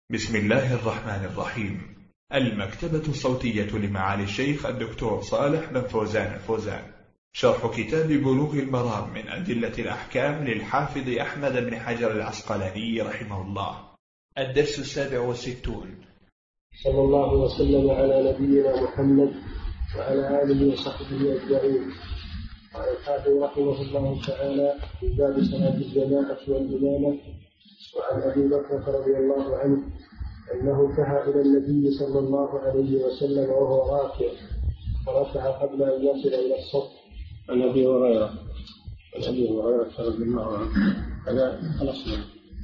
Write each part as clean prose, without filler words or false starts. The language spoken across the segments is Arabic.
بسم الله الرحمن الرحيم. المكتبة الصوتية لمعالي الشيخ الدكتور صالح بن فوزان الفوزان، شرح كتاب بلوغ المرام من أدلة الأحكام للحافظ أحمد بن حجر العسقلاني رحمه الله. الدرس 67. صلى الله وسلم على نبينا محمد وعلى آله وصحبه أجمعين. قال الحافظ رحمه الله تعالى في باب صلاة الجماعة والإمامة. وعن أبي بكر رضي الله عنه أنه انتهى إلى النبي صلى الله عليه وسلم وهو راكع فركع قبل أن يصل إلى الصف. عن أبي هريرة رضي الله عنه هذا خلصنا.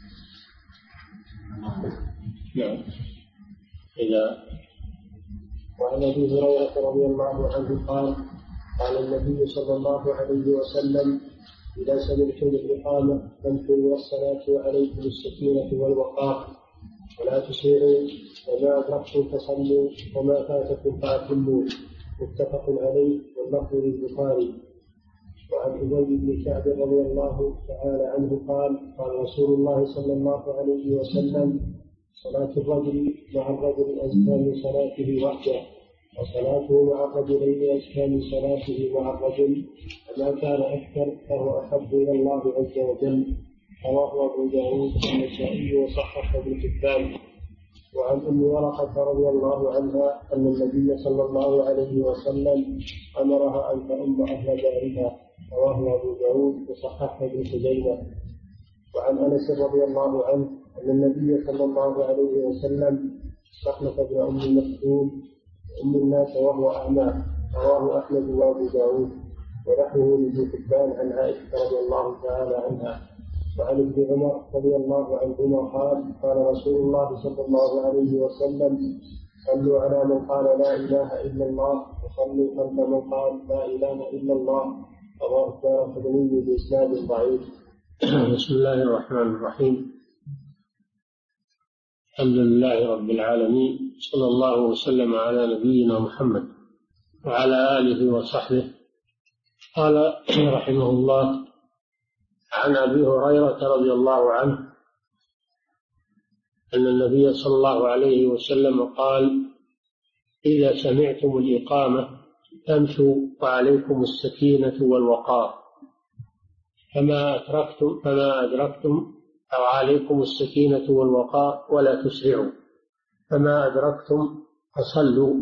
نعم. وعن أبي هريرة رضي الله عنه قال النبي صلى الله عليه وسلم: إذا سمعتم الإقامة فامشوا إلى الصلاة وعليكم السكينة والوقار ولا تسرعوا، وما أدركتم فصلوا وما فاتكم فأتموا. متفق عليه واللفظ للبخاري. وعن أبي بن كعب رضي الله تعالى عنه قال رسول الله صلى الله عليه وسلم: صلاة الرجل مع الرجل أزكى من صلاته وحده، وصلاته مع الرجلين أزكى من صلاته مع الرجل، فما كان أكثر فهو أحب إلى الله عز وجل. رواه أبو داود والنسائي وصححه ابن حبان. وعن أم ورقة رضي الله عنها أن النبي صلى الله عليه وسلم أمرها أن تؤم أهل دارها. رواه أبو داود وصححه ابن خزيمة. وعن أنس رضي الله عنه أن النبي صلى الله عليه وسلم استخلف ابن أم مكتوم أم الناس وهو أعمى. رواه أحمد وأبو داود ونحوه لابن حبان عن عائشة رضي الله تعالى عنها. وعن ابن عمر رضي الله عنهما قال رسول الله صلى الله عليه وسلم: صلوا على من قال لا إله إلا الله وصلوا خلف من قال لا إله إلا الله. رواه الدارقطني بإسناد ضعيف. بسم الله الرحمن الرحيم. الحمد لله رب العالمين، صلى الله وسلم على نبينا محمد وعلى آله وصحبه. قال رحمه الله: عن أبي هريرة رضي الله عنه أن النبي صلى الله عليه وسلم قال: إذا سمعتم الإقامة فامشوا وعليكم السكينة والوقار، فما أدركتم أو عليكم السكينة والوقار ولا تسرعوا، فما أدركتم فصلوا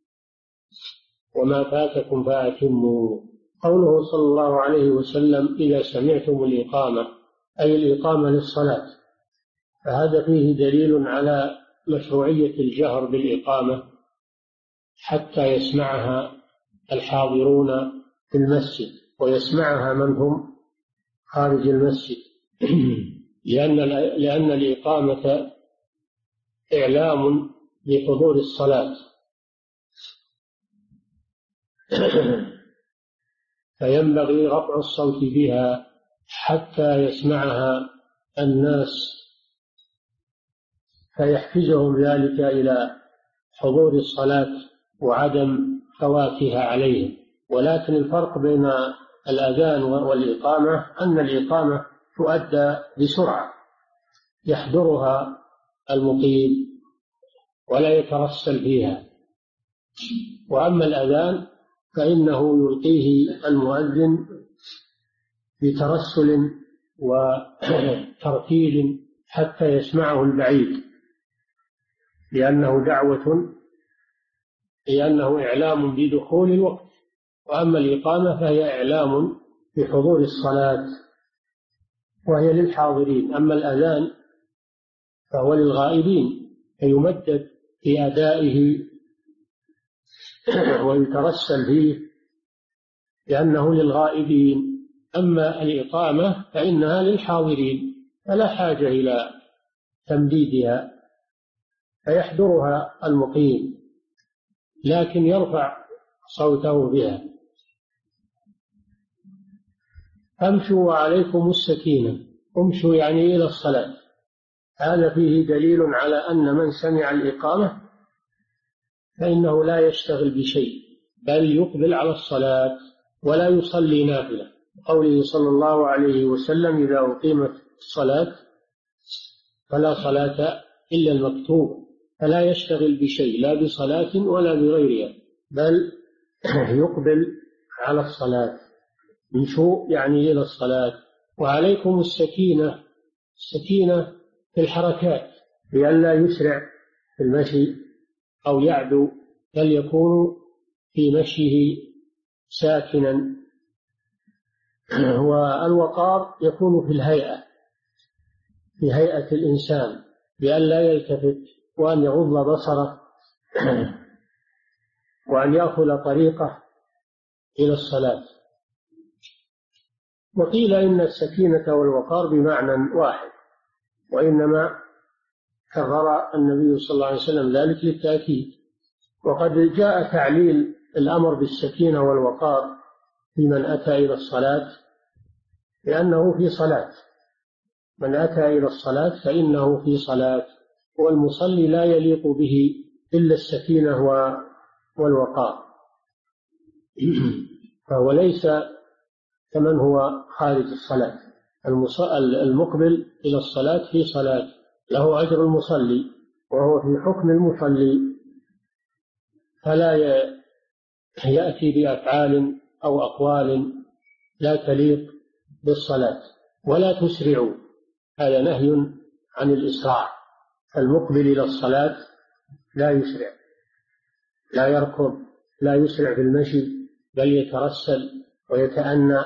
وما فاتكم فأتموا. قوله صلى الله عليه وسلم: إذا سمعتم الإقامة، أي الإقامة للصلاة، فهذا فيه دليل على مشروعية الجهر بالإقامة حتى يسمعها الحاضرون في المسجد ويسمعها من هم خارج المسجد، لأن الإقامة إعلام بحضور الصلاة، فينبغي رفع الصوت بها حتى يسمعها الناس، فيحفزهم ذلك إلى حضور الصلاة وعدم فواتها عليهم. ولكن الفرق بين الأذان والإقامة أن الإقامة تؤدى بسرعة يحضرها المقيم ولا يترسل فيها، وأما الأذان فإنه يلقيه المؤذن بترسل وترتيل حتى يسمعه البعيد، لأنه إعلام بدخول الوقت. وأما الإقامة فهي إعلام بحضور الصلاة وهي للحاضرين. أما الأذان فهو للغائبين، فيمدد في أدائه ويترسل فيه لأنه للغائبين. أما الإقامة فإنها للحاضرين فلا حاجة إلى تمديدها، فيحضرها المقيم لكن يرفع صوته بها. امشوا وعليكم السكينة، امشوا يعني إلى الصلاة. هذا فيه دليل على أن من سمع الإقامة فإنه لا يشتغل بشيء، بل يقبل على الصلاة ولا يصلي نافلة. قوله صلى الله عليه وسلم: إذا أقيمت الصلاة فلا صلاة إلا المكتوب، فلا يشتغل بشيء لا بصلاة ولا بغيرها، بل يقبل على الصلاة بشوق يعني إلى الصلاة. وعليكم السكينة في الحركات، لئلا يسرع في المشي أو يعدو، بل يكون في مشيه ساكنا. والوقار يكون في هيئة الإنسان، بأن لا يلتفت، وأن يغض بصره، وأن يأخذ طريقه إلى الصلاة. وقيل إن السكينة والوقار بمعنى واحد، وإنما كرر النبي صلى الله عليه وسلم ذلك للتأكيد. وقد جاء تعليل الأمر بالسكينة والوقار في من أتى إلى الصلاة، لأنه في صلاة. من أتى إلى الصلاة فإنه في صلاة، والمصلي لا يليق به إلا السكينة والوقار، فهو ليس كمن هو خارج الصلاة. المقبل إلى الصلاة في صلاة له أجر المصلي، وهو في حكم المصلي، فلا يأتي بأفعال أو أقوال لا تليق بالصلاة. ولا تسرعوا، هذا نهي عن الإسراع. المقبل إلى الصلاة لا يسرع، لا يركض، لا يسرع في المشي، بل يترسل ويتأنى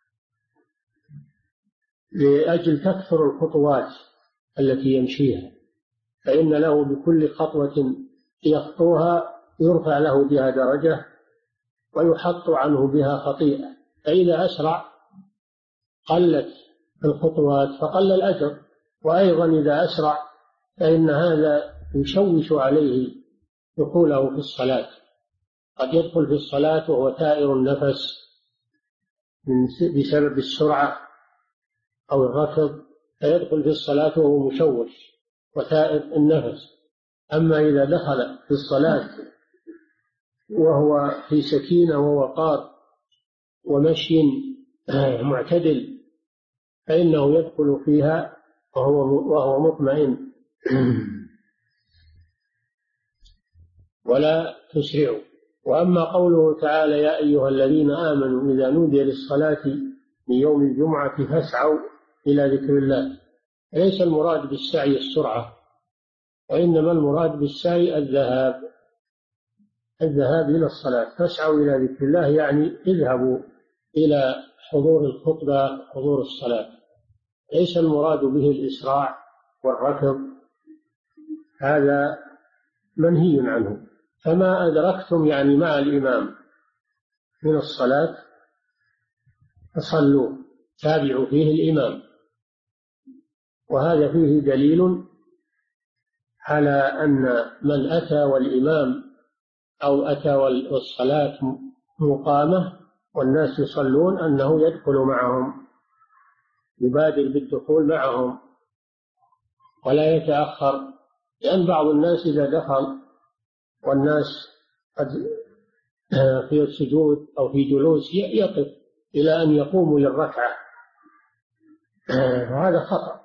لأجل تكثر الخطوات التي يمشيها، فإن له بكل خطوة يخطوها يرفع له بها درجة ويحط عنه بها خطيئة. فإذا أسرع قلت الخطوات فقل الأجر، وأيضا إذا أسرع فإن هذا يشوش عليه دخوله في الصلاة. قد يدخل في الصلاة وهو ثائر النفس بسبب السرعة أو الركض، فيدخل في الصلاة وهو مشوش وثائر النفس. أما إذا دخل في الصلاة وهو في سكينة ووقار ومشي معتدل، فإنه يدخل فيها وهو مطمئن. ولا تسرعوا. وأما قوله تعالى: يا أيها الذين آمنوا إذا نودي للصلاة من يوم الجمعة فاسعوا إلى ذكر الله، ليس المراد بالسعي السرعة، وإنما المراد بالسعي الذهاب إلى الصلاة. فاسعوا إلى ذكر الله يعني اذهبوا إلى حضور الخطبة، حضور الصلاة. ليس المراد به الإسراع والركض، هذا منهي عنه. فما أدركتم يعني مع الإمام من الصلاة فصلوا، تابعوا فيه الإمام. وهذا فيه دليل على أن من أتى والإمام أو أتى والصلاة مقامة والناس يصلون أنه يدخل معهم، يبادر بالدخول معهم ولا يتأخر. لأن بعض الناس إذا دخل والناس قد في السجود أو في جلوس يقف إلى أن يقوموا للركعة، وهذا خطأ.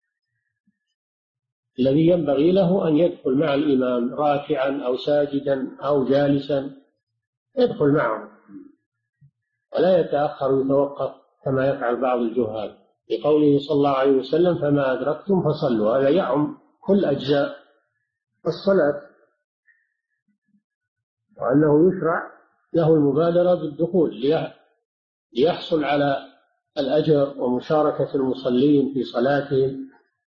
الذي ينبغي له أن يدخل مع الإمام راكعا أو ساجدا أو جالسا، يدخل معهم ولا يتأخر ويتوقف كما يفعل بعض الجهال، لقوله صلى الله عليه وسلم: فما أدركتم فصلوا. هذا يعم كل أجزاء الصلاة، وأنه يشرع له المبادرة بالدخول ليحصل على الأجر ومشاركة المصلين في صلاتهم.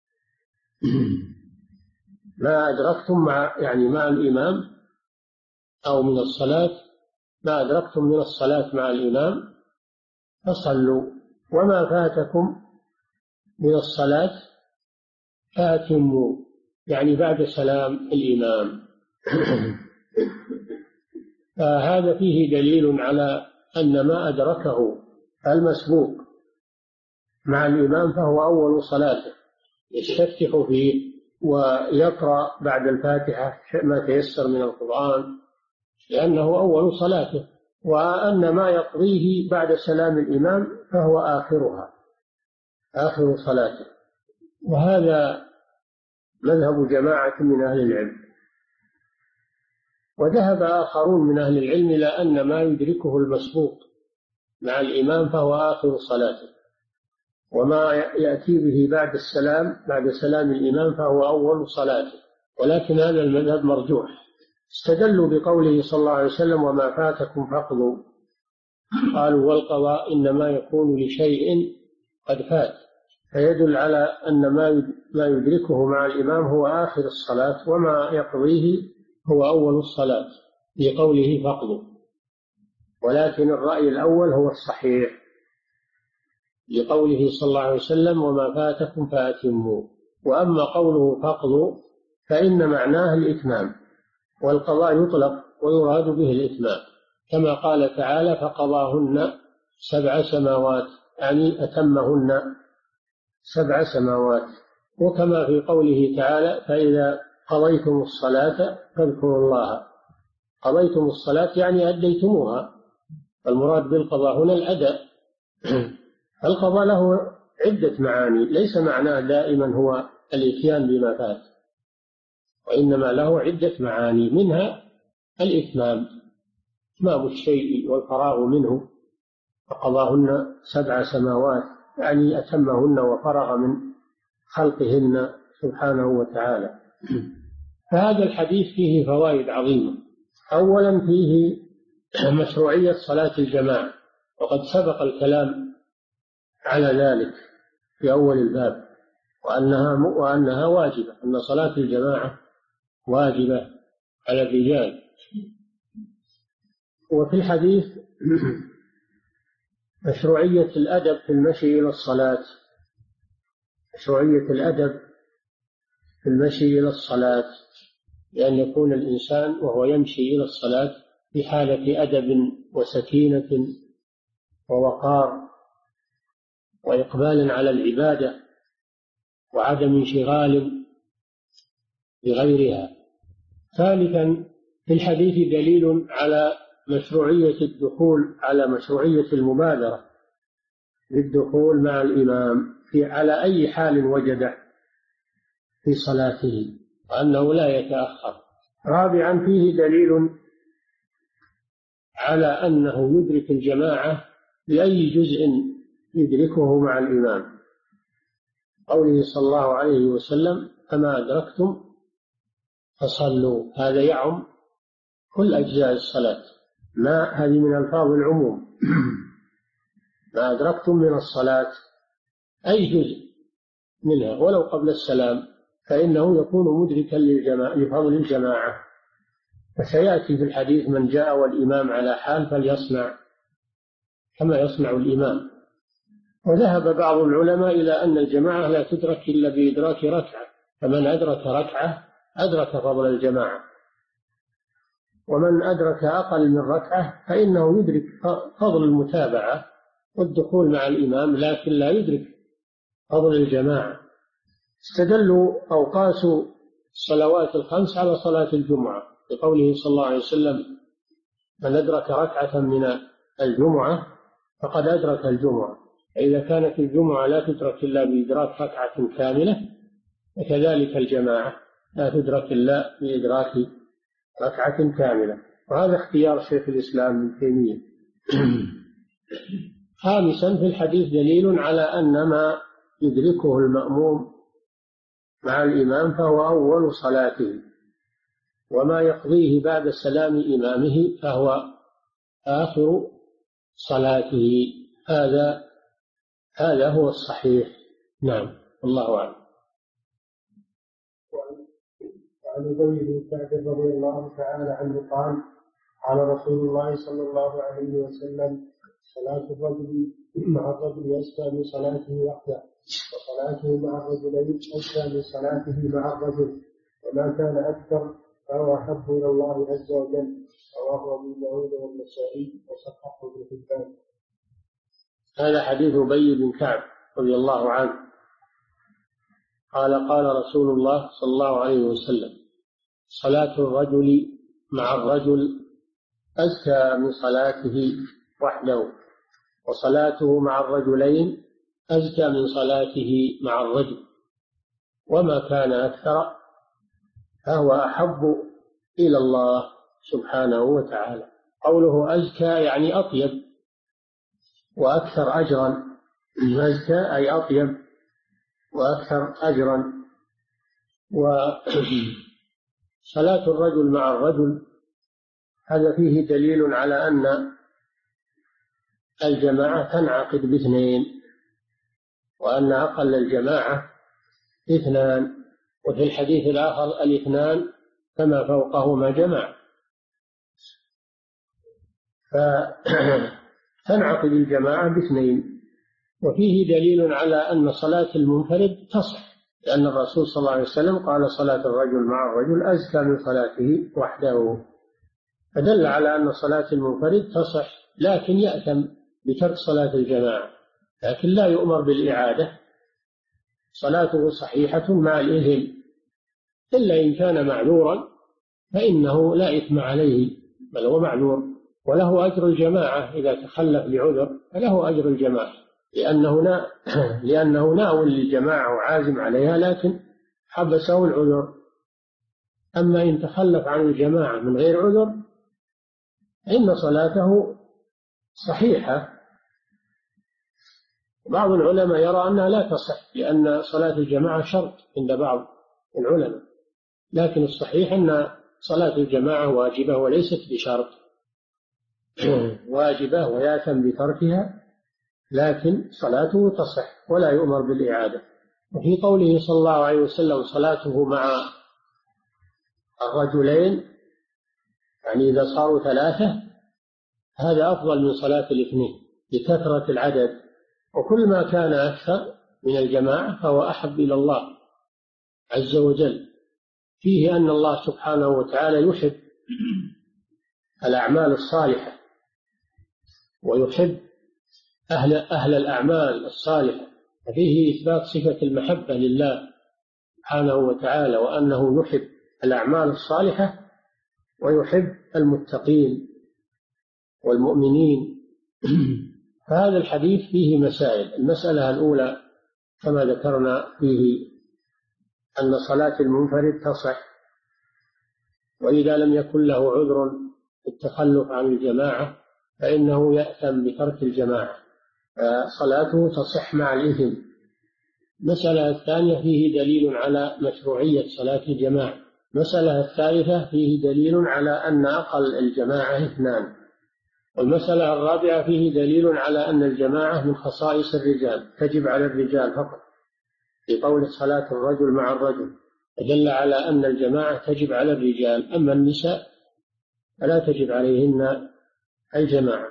ما أدركتم مع الإمام أو من الصلاة، ما أدركتم من الصلاة مع الإمام فصلوا، وما فاتكم من الصلاة فأتموا، يعني بعد سلام الإمام. فهذا فيه دليل على أن ما أدركه المسبوق مع الإمام فهو أول صلاته، يستفتح فيه ويقرأ بعد الفاتحة ما تيسر من القرآن، لأنه أول صلاته. وأن ما يقضيه بعد سلام الإمام فهو آخرها، آخر صلاته. وهذا مذهب جماعة من أهل العلم. وذهب آخرون من أهل العلم إلى أن ما يدركه المسبوق مع الإمام فهو آخر صلاته، وما يأتي به بعد سلام الإمام فهو أول صلاته، ولكن هذا المذهب مرجوح. استدلوا بقوله صلى الله عليه وسلم: وما فاتكم فاقضوا. قالوا: والقضاء إنما يكون لشيء قد فات، فيدل على أن ما يدركه مع الإمام هو آخر الصلاة، وما يقضيه هو أول الصلاة بقوله فاقضوا. ولكن الرأي الأول هو الصحيح لقوله صلى الله عليه وسلم: وما فاتكم فأتموا. وأما قوله فاقضوا فإن معناه الإتمام، والقضاء يطلق ويراد به الإتمام، كما قال تعالى: فقضاهن 7 سماوات، يعني أتمهن 7 سماوات. وكما في قوله تعالى: فإذا قضيتم الصلاة فاذكروا الله. قضيتم الصلاة يعني أديتموها، المراد بالقضاء هنا الأداء. القضاء له عدة معاني، ليس معناه دائما هو الإتيان بما فات، وإنما له عدة معاني، منها الإتمام، إتمام الشيء والفراغ منه. فقضاهن 7 سماوات يعني أتمهن وفرغ من خلقهن سبحانه وتعالى. فهذا الحديث فيه فوائد عظيمة. أولا فيه مشروعية صلاة الجماعة، وقد سبق الكلام على ذلك في أول الباب، وأنها واجبة، أن صلاة الجماعة واجبة على الرجال. وفي الحديث مشروعية الأدب في المشي إلى الصلاة، مشروعية الأدب في المشي إلى الصلاة، لأن يكون الإنسان وهو يمشي إلى الصلاة في حالة أدب وسكينة ووقار وإقبال على العبادة وعدم انشغال بغيرها. ثالثا في الحديث دليل على مشروعية الدخول، على مشروعية المبادرة للدخول مع الإمام على أي حال وجده في صلاته، وأنه لا يتأخر. رابعا فيه دليل على أنه يدرك الجماعة بأي جزء يدركه مع الإمام، قوله صلى الله عليه وسلم: فما أدركتم فصلوا. هذا يعم كل أجزاء الصلاة، ما هذه من ألفاظ العموم. ما أدركتم من الصلاة أي جزء منها ولو قبل السلام فإنه يكون مدركا لفضل الجماعة. فسيأتي في الحديث: من جاء والإمام على حال فليصنع كما يصنع الإمام. وذهب بعض العلماء إلى أن الجماعة لا تدرك إلا بإدراك ركعة، فمن أدرك ركعة أدرك فضل الجماعة، ومن أدرك أقل من ركعة فإنه يدرك فضل المتابعة والدخول مع الإمام، لكن لا يدرك فضل الجماعة. استدلوا أو قاسوا الصلوات الخمس على صلاة الجمعة بقوله صلى الله عليه وسلم: من أدرك ركعة من الجمعة فقد أدرك الجمعة. فإذا كانت الجمعة لا تدرك إلا بإدراك ركعة كاملة، وكذلك الجماعة لا تدرك إلا بإدراك ركعة كاملة. وهذا اختيار شيخ الإسلام ابن تيمية. خامسا في الحديث دليل على أن ما يدركه المأموم مع الإمام فهو أول صلاته، وما يقضيه بعد سلام إمامه فهو آخر صلاته. هذا هو الصحيح. نعم، الله أعلم. وعن أبي بن كعب رضي الله تعالى عنه قال: قال رسول الله صلى الله عليه وسلم: صلاة الرجل مع الرجل أزكى من صلاته وحده، وصلاته مع الرجلين أزكى من صلاته مع الرجل، وما كان أكثر فهو أحب إلى الله عز وجل. رواه أبو داود والنسائي وصححه ابن حبان. هذا حديث أبي بن كعب رضي الله عنه قال: قال رسول الله صلى الله عليه وسلم: صلاة الرجل مع الرجل أزكى من صلاته وحده، وصلاته مع الرجلين أزكى من صلاته مع الرجل، وما كان أكثر فهو أحب إلى الله سبحانه وتعالى. قوله أزكى يعني أطيب وأكثر أجرا، أزكى أي أطيب وأكثر أجرا. وصلاة الرجل مع الرجل هذا فيه دليل على أن الجماعة تنعقد باثنين، وأن أقل الجماعة اثنان، وفي الحديث الآخر الاثنان فما فوقهما جماعة. فتنعقد الجماعة باثنين. وفيه دليل على أن صلاة المنفرد تصح، لأن الرسول صلى الله عليه وسلم قال صلاة الرجل مع الرجل أزكى من صلاته وحده، فدل على أن صلاة المنفرد تصح، لكن يأثم بترك صلاة الجماعة، لكن لا يؤمر بالإعادة، صلاته صحيحة مع الإثم، إلا إن كان معذورا فإنه لا إثم عليه، بل هو معذور وله أجر الجماعة. إذا تخلف لعذر فله أجر الجماعة، لأنه ناو للجماعة وعازم عليها، لكن حبسه العذر. أما إن تخلف عن الجماعة من غير عذر إن صلاته صحيحة. بعض العلماء يرى أنها لا تصح، لأن صلاة الجماعة شرط عند بعض العلماء، لكن الصحيح أن صلاة الجماعة واجبة وليست بشرط، واجبة ويأثم بتركها، لكن صلاته تصح ولا يؤمر بالإعادة. وفي قوله صلى الله عليه وسلم صلاته مع الرجلين، يعني إذا صاروا ثلاثة، هذا أفضل من صلاة الاثنين لكثرة العدد، وكل ما كان أكثر من الجماعة فهو أحب إلى الله عز وجل. فيه أن الله سبحانه وتعالى يحب الأعمال الصالحة، ويحب أهل الأعمال الصالحة، ففيه إثبات صفة المحبة لله سبحانه وتعالى، وأنه يحب الأعمال الصالحة ويحب المتقين والمؤمنين. فهذا الحديث فيه مسائل. المسألة الأولى كما ذكرنا فيه أن صلاة المنفرد تصح، وإذا لم يكن له عذر التخلف عن الجماعة فإنه يأثم بترك الجماعة، فصلاته تصح مع الإثم. المسألة الثانية فيه دليل على مشروعية صلاة الجماعة. المسألة الثالثة فيه دليل على أن أقل الجماعة اثنان. والمسألة الرابعة فيه دليل على أن الجماعة من خصائص الرجال، تجب على الرجال فقط، في قول صلاة الرجل مع الرجل دل على أن الجماعة تجب على الرجال، أما النساء فلا تجب عليهن الجماعة.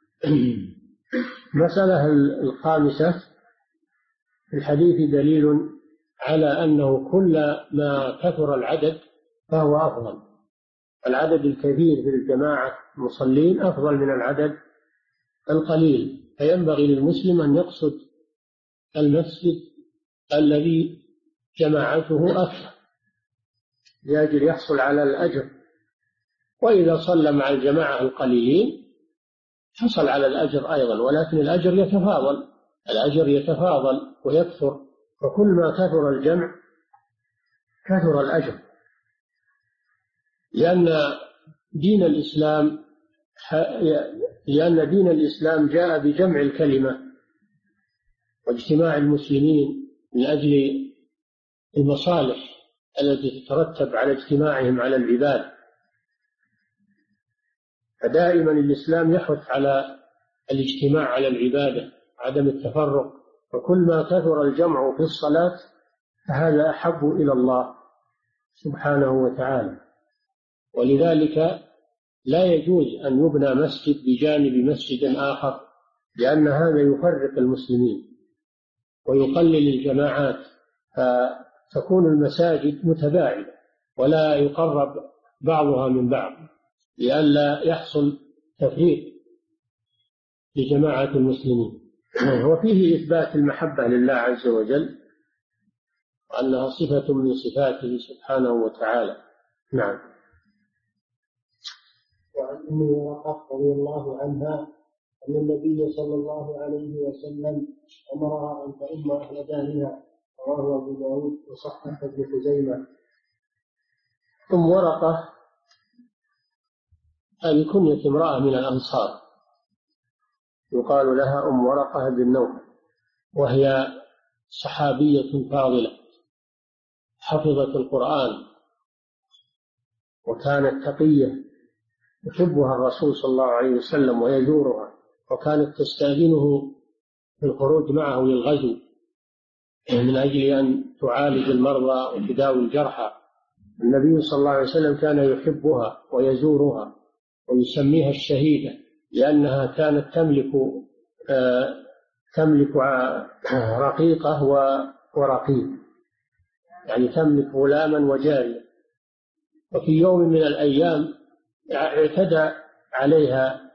المسألة الخامسة في الحديث دليل على أنه كل ما كثر العدد فهو أفضل. العدد الكثير في الجماعة المصلين أفضل من العدد القليل، فينبغي للمسلم أن يقصد المسجد الذي جماعته أكثر لأجل يحصل على الأجر، وإذا صلى مع الجماعة القليلين حصل على الأجر أيضا، ولكن الأجر يتفاضل ويكثر، فكل ما كثر الجمع كثر الأجر، لأن دين الإسلام جاء بجمع الكلمة واجتماع المسلمين من أجل المصالح التي تترتب على اجتماعهم على العباد. فدائما الإسلام يحث على الاجتماع على العبادة، عدم التفرق، وكل ما كثر الجمع في الصلاة فهذا أحب إلى الله سبحانه وتعالى. ولذلك لا يجوز أن يبنى مسجد بجانب مسجد آخر، لأن هذا يفرق المسلمين ويقلل الجماعات، فتكون المساجد متباعدة ولا يقرب بعضها من بعض لئلا يحصل تفريق لجماعة المسلمين. وفيه إثبات المحبة لله عز وجل وأنها صفة من صفاته سبحانه وتعالى. نعم. وعن أم ورقة رضي الله عنها أن النبي صلى الله عليه وسلم أمرها أن تؤم أهل دارها رواه أبو داود وصححه ابن خزيمة. أم ورقة هذه كنية امرأة من الأنصار يقال لها أم ورقة بن نوفل، وهي صحابية فاضلة حفظت القرآن وكانت تقية يحبها الرسول صلى الله عليه وسلم ويزورها، وكانت تستأذنه في الخروج معه للغزو من أجل أن تعالج المرضى وتداوي الجرحى. النبي صلى الله عليه وسلم كان يحبها ويزورها ويسميها الشهيدة، لأنها كانت تملك رقيقة ورقيق، يعني تملك غلاما وجارية. وفي يوم من الأيام اعتدى عليها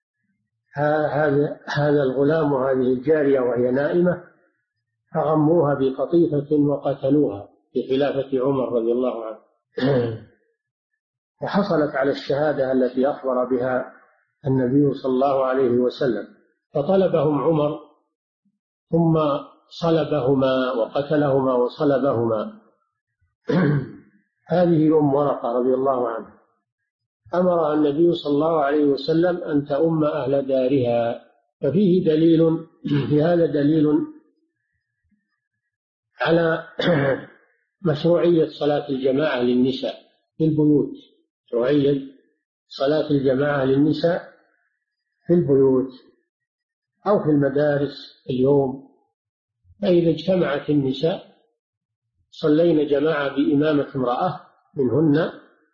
هذا الغلام وهذه الجارية وهي نائمة، فغموها بقطيفة وقتلوها في خلافة عمر رضي الله عنه. وحصلت على الشهادة التي أخبر بها النبي صلى الله عليه وسلم، فطلبهم عمر ثم صلبهما وقتلهما وصلبهما. هذه أم ورقة رضي الله عنها أمرها النبي صلى الله عليه وسلم أن تؤم أهل دارها. ففيه دليل في هذا دليل على مشروعية صلاة الجماعة للنساء في البيوت، مشروعية صلاة الجماعة للنساء في البيوت أو في المدارس اليوم. فإذا اجتمعت النساء صلينا جماعة بإمامة امرأة منهن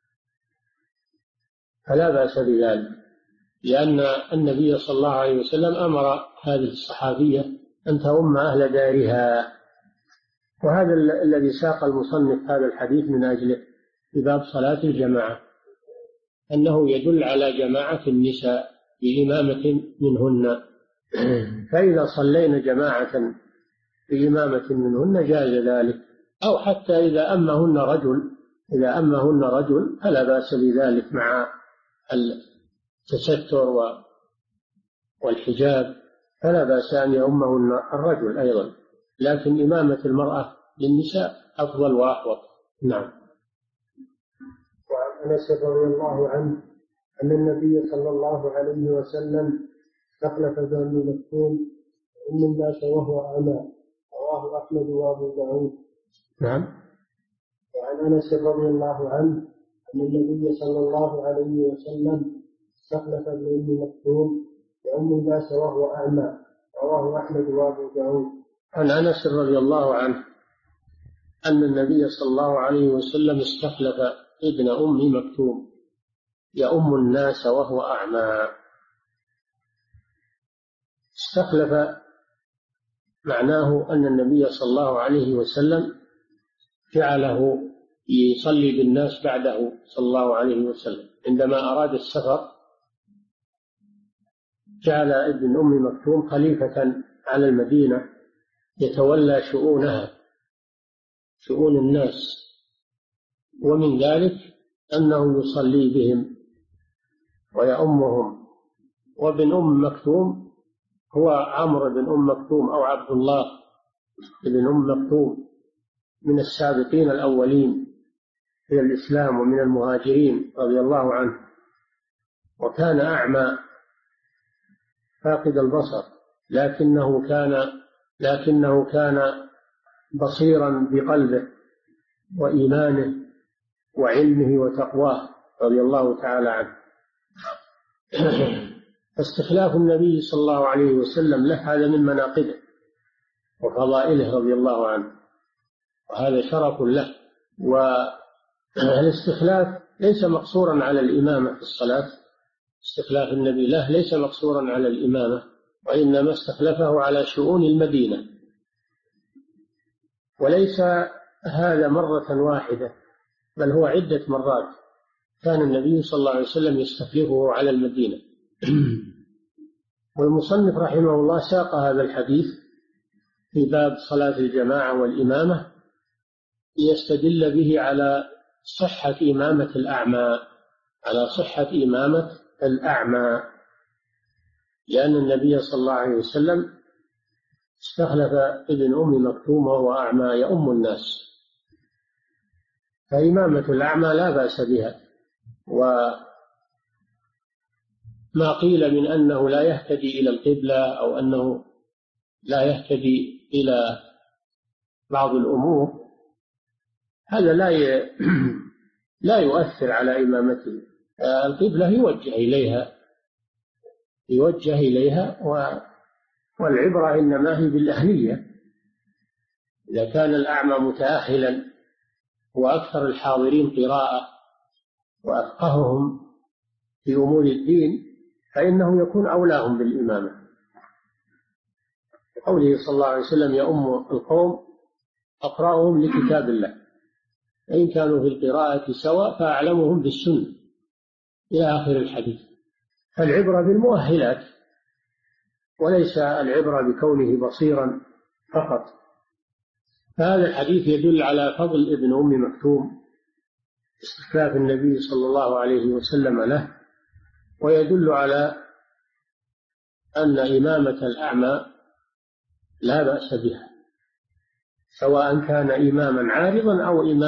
فلا بأس بذلك، لأن النبي صلى الله عليه وسلم أمر هذه الصحابية أن تؤم أهل دارها. وهذا الذي ساق المصنف هذا الحديث من أجله في باب صلاة الجماعة، أنه يدل على جماعة النساء بإمامة منهن، فإذا صلينا جماعة بإمامة منهن جاز ذلك، أو حتى إذا أمهن رجل فلا بأس بذلك مع التستر والحجاب، فلا بأس أن يؤمهن الرجل أيضا، لكن إمامة المرأة للنساء أفضل وأحوط. نعم. وعن أنس رضي الله عنه أن النبي صلى الله عليه وسلم استخلف بني مكتوم أم الناس وهو أعمى، رواه أحمد وأبو داود. نعم. وعن أنس رضي الله عنه أن النبي صلى الله عليه وسلم استخلف بني مكتوم أم الناس وهو أعمى، رواه أحمد وأبو داود. عن أنس رضي الله عنه أن النبي صلى الله عليه وسلم استخلف ابن أم مكتوم يؤم الناس وهو أعمى. استخلف معناه أن النبي صلى الله عليه وسلم جعله يصلي بالناس بعده صلى الله عليه وسلم. عندما أراد السفر جعل ابن أم مكتوم خليفة على المدينة يتولى شؤونها، شؤون الناس، ومن ذلك أنه يصلي بهم ويؤمهم. وابن أم مكتوم هو عمرو بن أم مكتوم أو عبد الله بن أم مكتوم، من السابقين الأولين إلى الإسلام ومن المهاجرين رضي الله عنه، وكان أعمى فاقد البصر، لكنه كان بصيرا بقلبه وإيمانه وعلمه وتقواه رضي الله تعالى عنه. فاستخلاف النبي صلى الله عليه وسلم له هذا من مناقبه وفضائله رضي الله عنه، وهذا شرف له. والاستخلاف ليس مقصورا على الإمامة في الصلاة، استخلاف النبي له ليس مقصورا على الإمامة، وإنما استخلفه على شؤون المدينة. وليس هذا مرة واحدة، بل هو عدة مرات كان النبي صلى الله عليه وسلم يستخلفه على المدينة. والمصنف رحمه الله ساق هذا الحديث في باب صلاة الجماعة والإمامة ليستدل به على صحة إمامة الأعمى، لأن النبي صلى الله عليه وسلم استخلف ابن أم مكتوم وهو أعمى يؤم الناس. فإمامة الأعمى لا بأس بها. وما قيل من أنه لا يهتدي إلى القبلة أو أنه لا يهتدي إلى بعض الأمور هذا لا يؤثر على إمامته. القبلة يوجه إليها والعبرة إنما هي بالأهلية. إذا كان الأعمى متأهلا وأكثر الحاضرين قراءة وأفقههم في أمور الدين فإنه يكون أولاهم بالإمامة. قوله صلى الله عليه وسلم يؤم القوم أقرأهم لكتاب الله، فإن كانوا في القراءة سواء فأعلمهم بالسنة إلى آخر الحديث. فالعبرة بالمؤهلات وليس العبرة بكونه بصيرا فقط. فهذا الحديث يدل على فضل ابن أم مكتوم استخلاف النبي صلى الله عليه وسلم له، ويدل على أن إمامة الأعمى لا بأس بها، سواء كان إماما عارضا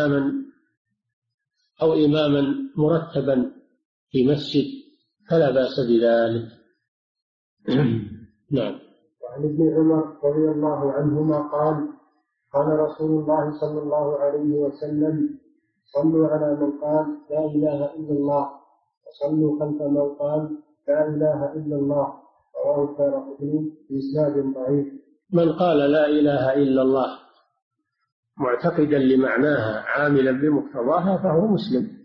أو إماما مرتبا في مسجد فلا بأس بذلك. نعم. وعن ابن عمر رضي الله عنهما قال قال رسول الله صلى الله عليه وسلم صلوا على من قال لا إله إلا الله وصلوا خلف من قال لا إله إلا الله، رواه الدارقطني بإسناد ضعيف. من قال لا إله إلا الله معتقدا لمعناها عاملا بمقتضاها فهو مسلم،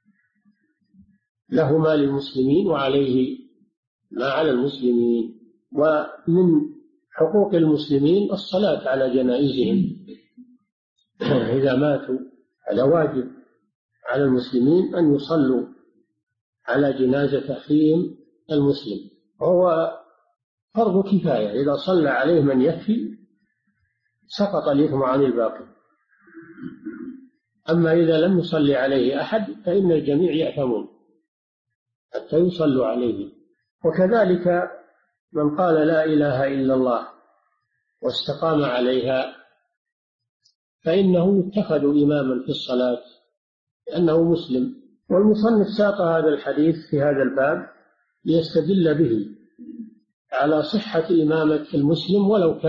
له ما للمسلمين وعليه ما على المسلمين. ومن حقوق المسلمين الصلاة على جنائزهم إذا ماتوا، هذا واجب على المسلمين أن يصلوا على جنازة أخيهم المسلم، وهو فرض كفاية. إذا صلى عليه من يكفي سقط الإثم عن الباقي. أما إذا لم يصلي عليه أحد فإن الجميع يأثمون حتى يصلوا عليه. وكذلك من قال لا إله إلا الله واستقام عليها فإنه يتخذ إماما في الصلاة لأنه مسلم. والمصنف ساق هذا الحديث في هذا الباب ليستدل به على صحة إمامة المسلم ولو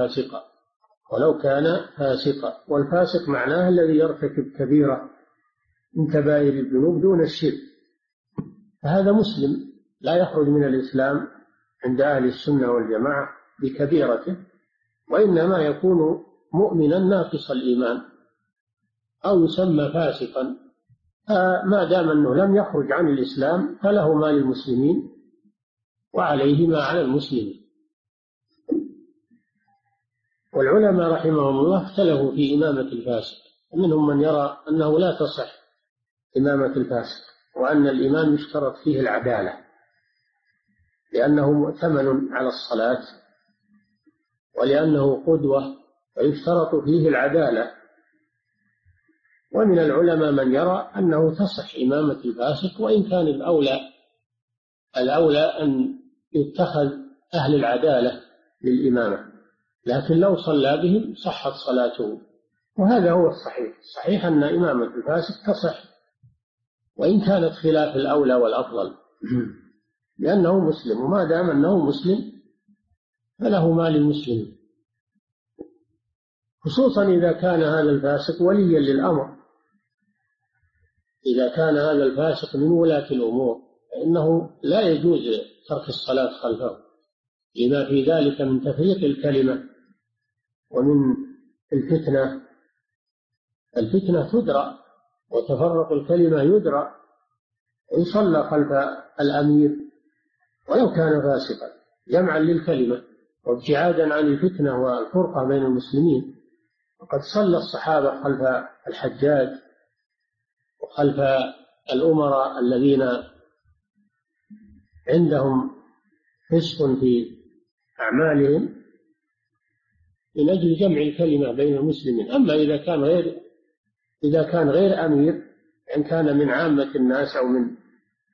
كان فاسقا. والفاسق معناه الذي يرتكب كبيرة من كبائر الذنوب دون الشرك، فهذا مسلم لا يخرج من الإسلام عند أهل السنة والجماعة بكبيرته، وإنما يكون مؤمنا ناقص الإيمان أو يسمى فاسقا. ما دام أنه لم يخرج عن الإسلام فله ما للمسلمين وعليه ما على المسلمين. والعلماء رحمهم الله اختلفوا في إمامة الفاسق، منهم من يرى أنه لا تصح إمامة الفاسق، وأن الإمام يشترط فيه العدالة لأنه مؤتمن على الصلاة ولأنه قدوة ويشترط فيه العدالة. ومن العلماء من يرى أنه تصح إمامة الفاسق، وإن كان الأولى أن يتخذ أهل العدالة للإمامة، لكن لو صلى بهم صحت صلاته. وهذا هو الصحيح. صحيح أن إمامة الفاسق تصح وإن كانت خلاف الأولى والأفضل لأنه مسلم، وما دام أنه مسلم فله ما للمسلمين، خصوصا إذا كان هذا الفاسق وليا للأمر. إذا كان هذا الفاسق من ولاة الأمور فإنه لا يجوز ترك الصلاة خلفه، لما في ذلك من تفريق الكلمة ومن الفتنة تدرى وتفرق الكلمة يدرى. يصلى خلف الأمير ولو كان فاسقا جمعا للكلمة وابتعادا عن الفتنة والفرقة بين المسلمين. وقد صلى الصحابة خلف الحجاج وخلف الأمراء الذين عندهم فسق في أعمالهم من أجل جمع الكلمة بين المسلمين. أما إذا كان غير أمير، إن كان من عامة الناس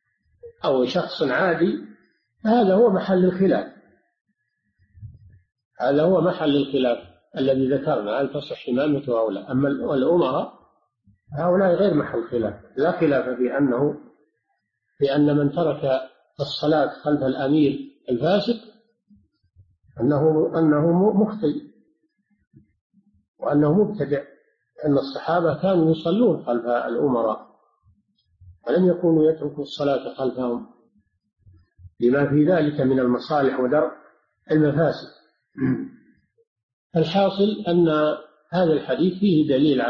أو شخص عادي، فهذا هو محل الخلاف. هذا هو محل الخلاف الذي ذكرنا، هل تصح إمامته أو لا. أما الأمراء هؤلاء غير محل خلاف، لا خلاف بأن من ترك الصلاة خلف الأمير الفاسق أنه مخطئ وأنه مبتدع، أن الصحابة كانوا يصلون خلف الأمراء ولم يكونوا يتركوا الصلاة خلفهم لما في ذلك من المصالح ودرء المفاسد. الحاصل أن هذا الحديث فيه دليل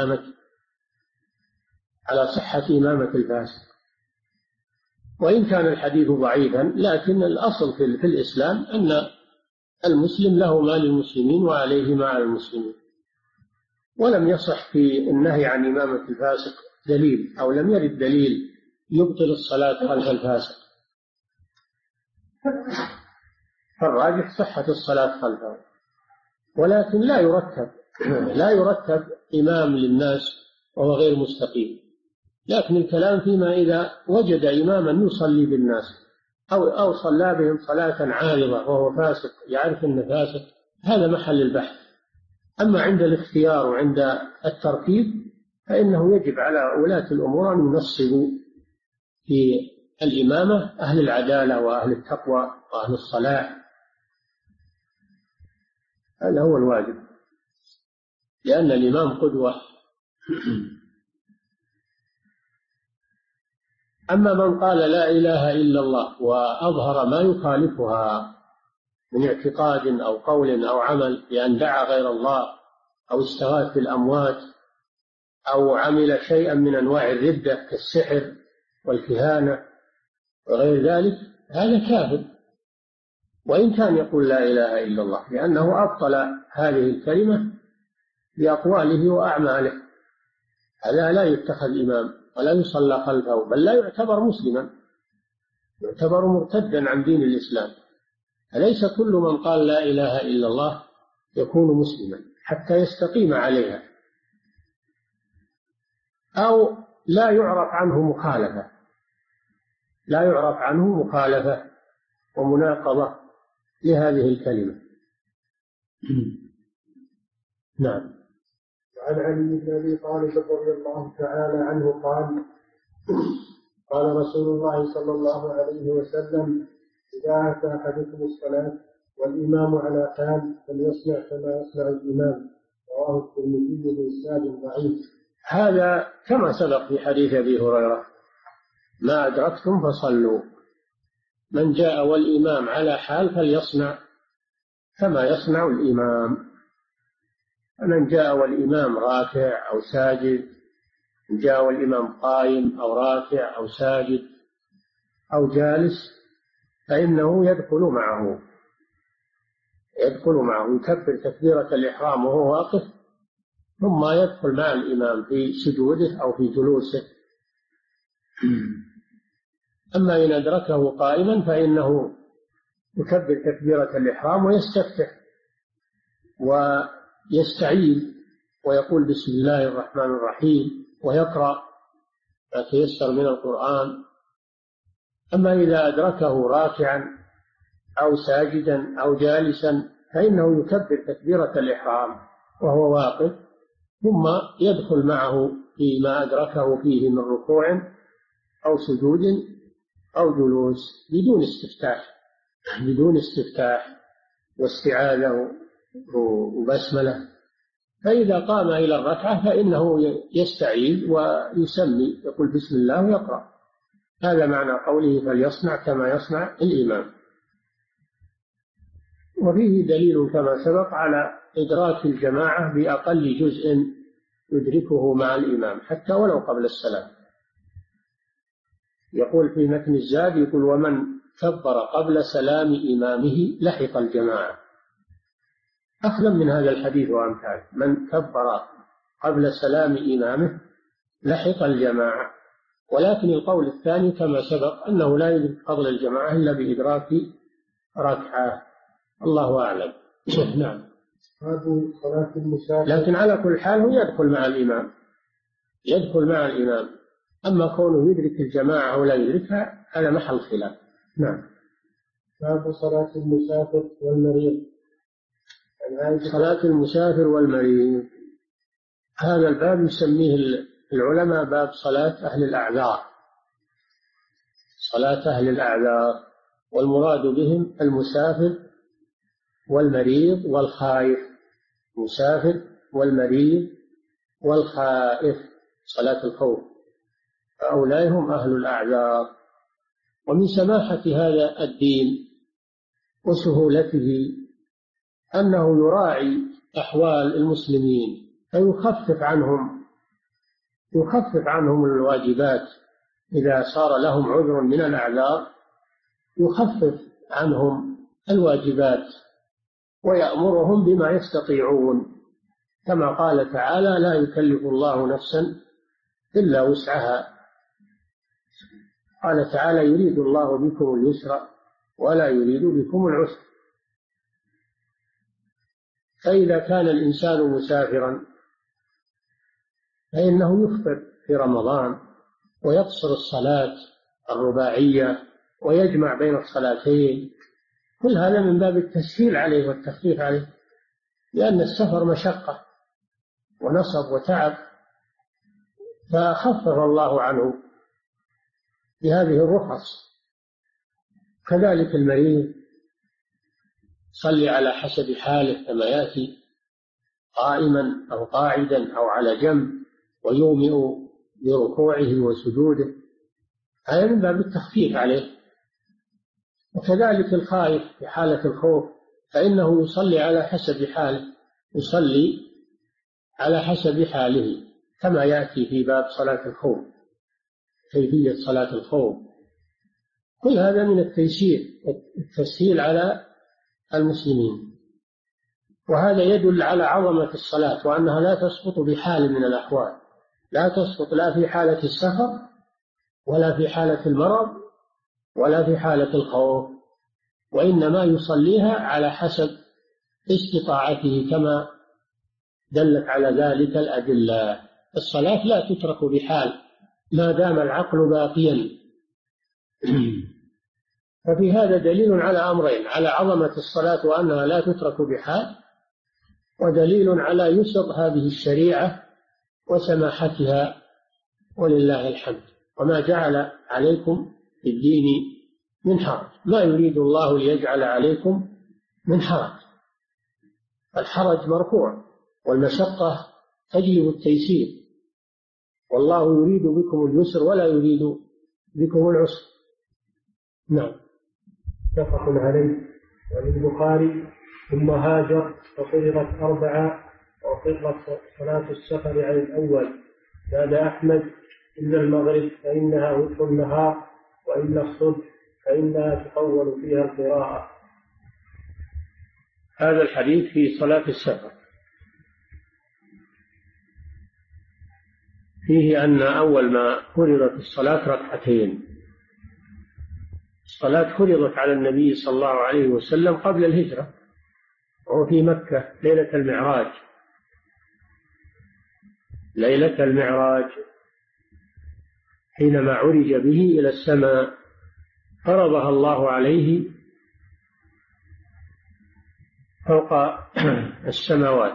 على صحة إمامة الفاسق، وإن كان الحديث ضعيفا لكن الأصل في الإسلام أن المسلم له ما للمسلمين وعليه ما على المسلمين، ولم يصح في النهي عن إمامة الفاسق دليل، أو لم يرد دليل يبطل الصلاة خلف الفاسق، فالراجح صحة الصلاة خلفه. ولكن لا يرتب إمام للناس وهو غير مستقيم، لكن الكلام فيما إذا وجد إماما يصلي بالناس أو صلى بهم صلاة عارضة وهو فاسق، يعرف أنه فاسق، هذا محل البحث. أما عند الاختيار وعند الترتيب فإنه يجب على ولاة الأمور أن ينصبوا في الإمامة أهل العدالة وأهل التقوى وأهل الصلاح، هذا هو الواجب، لأن الإمام قدوة. أما من قال لا إله إلا الله وأظهر ما يخالفها من اعتقاد أو قول أو عمل، بأن دعا غير الله أو استغاث بالأموات أو عمل شيئا من أنواع الردة كالسحر والكهانة وغير ذلك، هذا كافر وإن كان يقول لا إله إلا الله، لأنه أبطل هذه الكلمة بأقواله وأعماله. هذا لا يتخذ إمام ولا يصلى خلفه، بل لا يعتبر مسلما، يعتبر مرتدا عن دين الإسلام. أليس كل من قال لا إله إلا الله يكون مسلما حتى يستقيم عليها، أو لا يعرف عنه مخالفة ومناقضة لهذه الكلمة. نعم. وعن علي بن أبي طالب رضي الله تعالى عنه قال قال رسول الله صلى الله عليه وسلم: إذا أتى أحدكم الصلاة والإمام على حال فليصنع كما يصنع الإمام. رواه الترمذي بإسناد ضعيف. هذا كما سبق في حديث أبي هريرة: ما أدركتم فصلوا، من جاء والإمام على حال فليصنع كما يصنع الإمام. من جاء والإمام راكع أو ساجد، من جاء والإمام قائم أو راكع أو ساجد أو جالس، فإنه يدخل معه، يكبر تكبيرة الإحرام وهو واقف، ثم يدخل مع الإمام في سجوده أو في جلوسه. أما إن أدركه قائما فإنه يكبر تكبيرة الإحرام ويستفتح ويستعيذ ويقول بسم الله الرحمن الرحيم ويقرأ ما تيسر من القرآن. أما إذا أدركه راكعا أو ساجدا أو جالسا فإنه يكبر تكبيرة الإحرام وهو واقف، ثم يدخل معه فيما أدركه فيه من ركوع أو سجود أو جلوس بدون استفتاح واستعاذة وبسملة. فإذا قام إلى الركعة فإنه يستعيذ ويسمي، يقول بسم الله ويقرأ. هذا معنى قوله فليصنع كما يصنع الإمام. وفيه دليل كما سبق على إدراك الجماعة بأقل جزء يدركه مع الإمام حتى ولو قبل السلام. يقول في متن الزاد، يقول: ومن كبر قبل سلام إمامه لحق الجماعة. أخذا من هذا الحديث وأمثاله: من كبر قبل سلام إمامه لحق الجماعة. ولكن القول الثاني كما سبق أنه لا يدرك فضل الجماعة إلا بإدراك ركعة. الله أعلم. نعم. لكن على كل حال هو يدخل مع الإمام، أما كونه يدرك الجماعة أو لا يدركها هذا محل خلاف. نعم. باب صلاة المسافر والمريض. صلاة المسافر والمريض. هذا الباب يسميه العلماء باب صلاة أهل الأعذار. صلاة أهل الأعذار، والمراد بهم المسافر والمريض والخائف. المسافر والمريض والخائف، صلاة الخوف، هؤلاء هم أهل الأعذار. ومن سماحة هذا الدين وسهولته أنه يراعي أحوال المسلمين فيخفف عنهم الواجبات. إذا صار لهم عذر من الأعذار يخفف عنهم الواجبات ويأمرهم بما يستطيعون، كما قال تعالى: لا يكلف الله نفسا إلا وسعها. قال تعالى: يريد الله بكم اليسر ولا يريد بكم العسر. فإذا كان الإنسان مسافرا فإنه يفطر في رمضان ويقصر الصلاة الرباعية ويجمع بين الصلاتين. كل هذا من باب التسهيل عليه والتخفيف عليه، لأن السفر مشقة ونصب وتعب، فخفف الله عنه بهذه الرخص. كذلك المريض صلي على حسب حاله كما يأتي، قائما أو قاعدا أو على جنب، ويومئ بركوعه وسجوده، هذا من باب التخفيف عليه. وكذلك الخائف في حالة الخوف فإنه يصلي على حسب حاله، يصلي على حسب حاله كما يأتي في باب صلاة الخوف، كيفية صلاة الخوف. كل هذا من التسهيل على المسلمين، وهذا يدل على عظمة الصلاة وأنها لا تسقط بحال من الأحوال، لا تسقط لا في حالة السفر ولا في حالة المرض ولا في حالة الخوف، وإنما يصليها على حسب استطاعته كما دلت على ذلك الأدلة. الصلاة لا تترك بحال ما دام العقل باقيا. ففي هذا دليل على أمرين: على عظمة الصلاة وأنها لا تترك بحال، ودليل على يسر هذه الشريعة وسماحتها، ولله الحمد. وما جعل عليكم في الدين من حرج، ما يريد الله ليجعل عليكم من حرج. الحرج مرفوع والمشقة تجلب التيسير، والله يريد بكم اليسر ولا يريد بكم العسر. نعم. متفق عليه. وللبخاري: ثم هاجر ففرضت 4 وفرضت صلاة السفر عن الأول. زاد أحمد: إلا المغرب فإنها وتر النهار، وإلا الصبح فإنها تطول فيها القراءة. هذا الحديث في صلاة السفر فيه أن أول ما فرضت الصلاة ركعتين. الصلاة فرضت على النبي صلى الله عليه وسلم قبل الهجرة، وهو في مكة ليلة المعراج. ليلة المعراج حينما عرج به إلى السماء فرضها الله عليه فوق السماوات،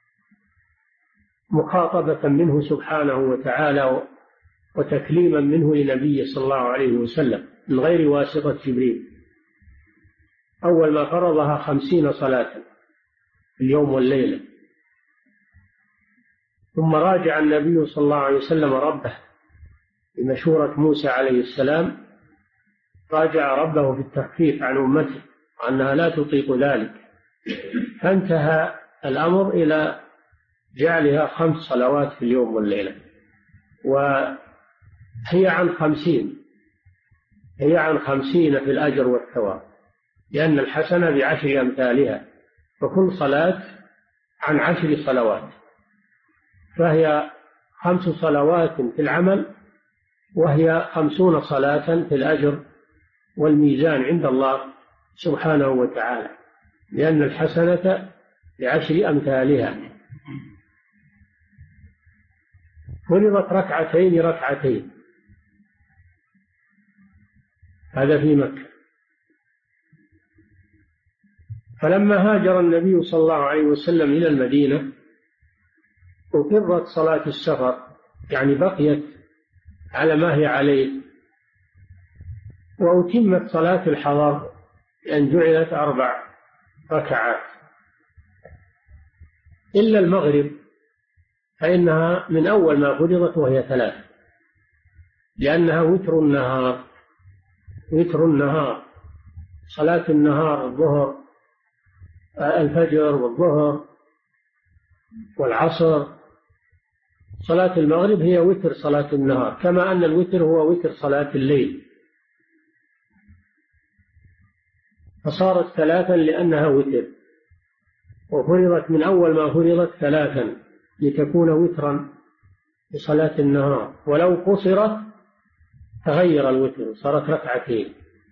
مخاطبة منه سبحانه وتعالى وتكليما منه لنبيه صلى الله عليه وسلم من غير واسطة جبريل. أول ما فرضها 50 صلاة في اليوم والليلة. ثم راجع النبي صلى الله عليه وسلم ربه بمشورة موسى عليه السلام، راجع ربه في التخفيف عن أمته وأنها لا تطيق ذلك، فانتهى الأمر إلى جعلها 5 صلوات في اليوم والليلة، وهي عن 50، هي عن 50 في الأجر والثواب، لأن الحسنة ب10 أمثالها، فكل صلاة عن 10 صلوات، فهي 5 صلوات في العمل، وهي 50 صلاة في الأجر والميزان عند الله سبحانه وتعالى، لأن الحسنة ب10 أمثالها. فرضت ركعتين، هذا في مكة. فلما هاجر النبي صلى الله عليه وسلم إلى المدينة أقرت صلاة السفر، يعني بقيت على ما هي عليه، وأتمت صلاة الحضر لأن جعلت 4 ركعات، إلا المغرب فإنها من أول ما فرضت وهي 3، لأنها وتر النهار. وتر النهار صلاة النهار، الظهر، الفجر والظهر والعصر. صلاة المغرب هي وتر صلاة النهار، كما أن الوتر هو وتر صلاة الليل، فصارت 3 لأنها وتر، وفرضت من أول ما فرضت 3 لتكون وترا لصلاة النهار. ولو قصرت تغير الوتر، صارت 2 ركعات.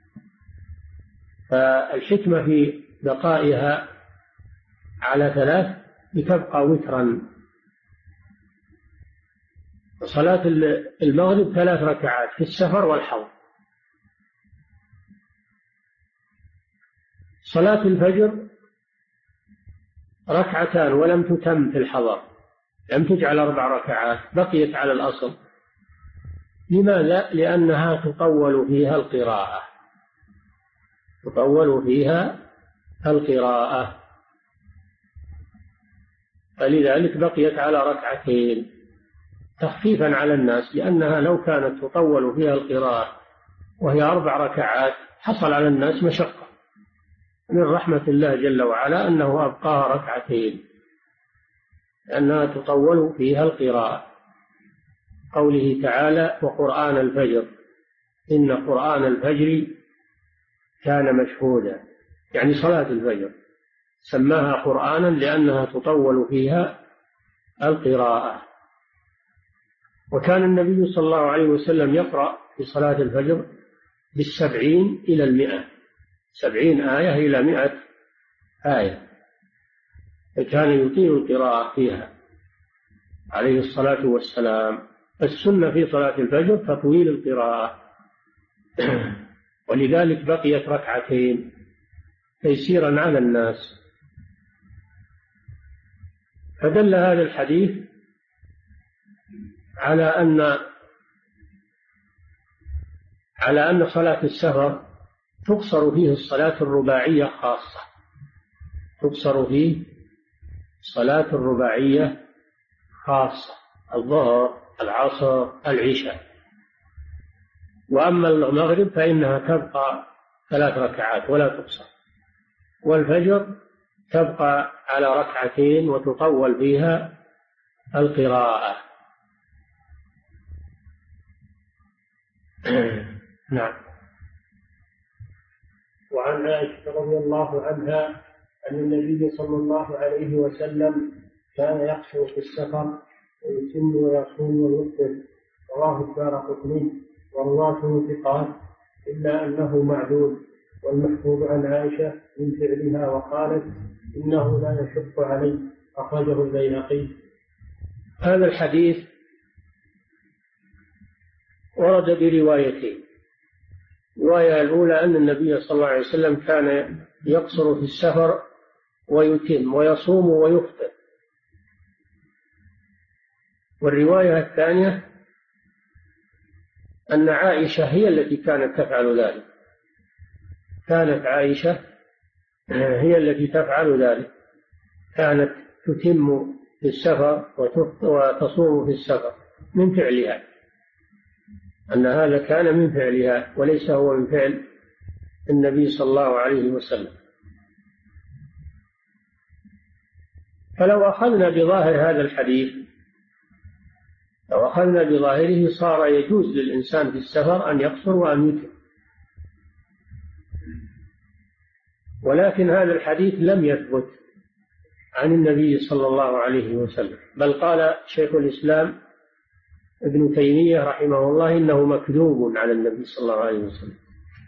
فالحكمة في بقائها على 3 لتبقى وترا. صلاة المغرب 3 ركعات في السفر والحضر. صلاة الفجر 2 ركعات ولم تتم في الحضر، لم تجعل 4 ركعات، بقيت على الأصل. لماذا؟ لأنها تطول فيها القراءة، تطول فيها القراءة، فلذلك بقيت على 2 ركعات تخفيفا على الناس، لأنها لو كانت تطول فيها القراءة وهي 4 ركعات حصل على الناس مشقة. من رحمة الله جل وعلا أنه أبقاها 2 ركعات لأنها تطول فيها القراءة. قوله تعالى: وقرآن الفجر إن قرآن الفجر كان مشهودا، يعني صلاة الفجر سماها قرآنا لأنها تطول فيها القراءة. وكان النبي صلى الله عليه وسلم يقرأ في صلاة الفجر 70 إلى 100، 70 آية إلى 100 آية، فكان يطيل القراءة فيها عليه الصلاة والسلام. السنة في صلاة الفجر تطويل القراءة، ولذلك بقيت 2 ركعات تيسيرا على الناس. فدل هذا الحديث على أن صلاة السفر تقصر فيه الصلاة الرباعية خاصة، تقصر فيه صلاة الرباعية خاصة، الظهر، العصر، العشاء. وأما المغرب فإنها تبقى 3 ركعات ولا تقصر، والفجر تبقى على 2 ركعات وتطول فيها القراءة. نعم. وعن عائشة رضي الله عنها أن النبي صلى الله عليه وسلم كان يقصر في السفر ويتم ويصوم ويفطر. رواه الدارقطني ورواته ثقات إلا أنه معدود. والمحفوظ عن عائشة من فعلها وقالت إنه لا يشق علي. أخرجه البيهقي. هذا الحديث ورد بروايتين. الرواية الأولى أن النبي صلى الله عليه وسلم كان يقصر في السفر ويتم ويصوم ويفطر. والرواية الثانية أن عائشة هي التي كانت تفعل ذلك، كانت عائشة هي التي تفعل ذلك، كانت تتم في السفر وتصوم في السفر من فعلها، أن هذا كان من فعلها وليس هو من فعل النبي صلى الله عليه وسلم. فلو أخذنا بظاهر هذا الحديث، لو أخذنا بظاهره صار يجوز للإنسان في السفر أن يقصر وأن يتم، ولكن هذا الحديث لم يثبت عن النبي صلى الله عليه وسلم، بل قال شيخ الإسلام ابن تيمية رحمه الله إنه مكذوب على النبي صلى الله عليه وسلم،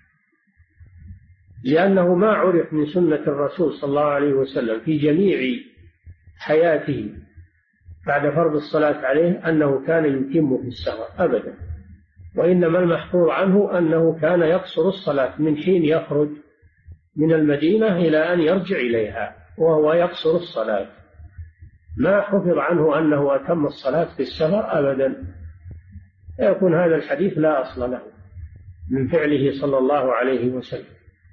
لأنه ما عرف من سنة الرسول صلى الله عليه وسلم في جميع حياته بعد فرض الصلاة عليه أنه كان يتم في السفر أبدا، وإنما المحفوظ عنه أنه كان يقصر الصلاة من حين يخرج من المدينة إلى أن يرجع إليها وهو يقصر الصلاة، ما حفظ عنه أنه أتم الصلاة في السفر أبدا، يكون هذا الحديث لا أصل له من فعله صلى الله عليه وسلم.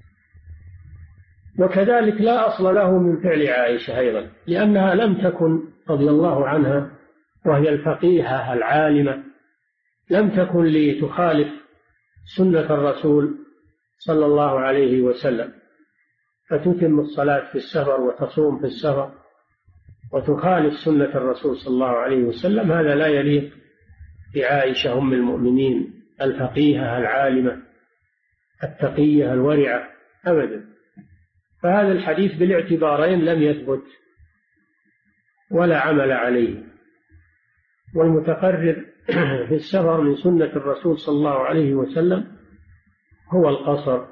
وكذلك لا أصل له من فعل عائشة أيضا، لأنها لم تكن رضي الله عنها وهي الفقيهة العالمة لم تكن لتخالف سنة الرسول صلى الله عليه وسلم، فتتم الصلاة في السفر وتصوم في السفر وتخالف سنة الرسول صلى الله عليه وسلم، هذا لا يليق بعائشة أم المؤمنين الفقيهة العالمة التقية الورعة أبدا. فهذا الحديث بالاعتبارين لم يثبت ولا عمل عليه، والمتقرر في السفر من سنة الرسول صلى الله عليه وسلم هو القصر.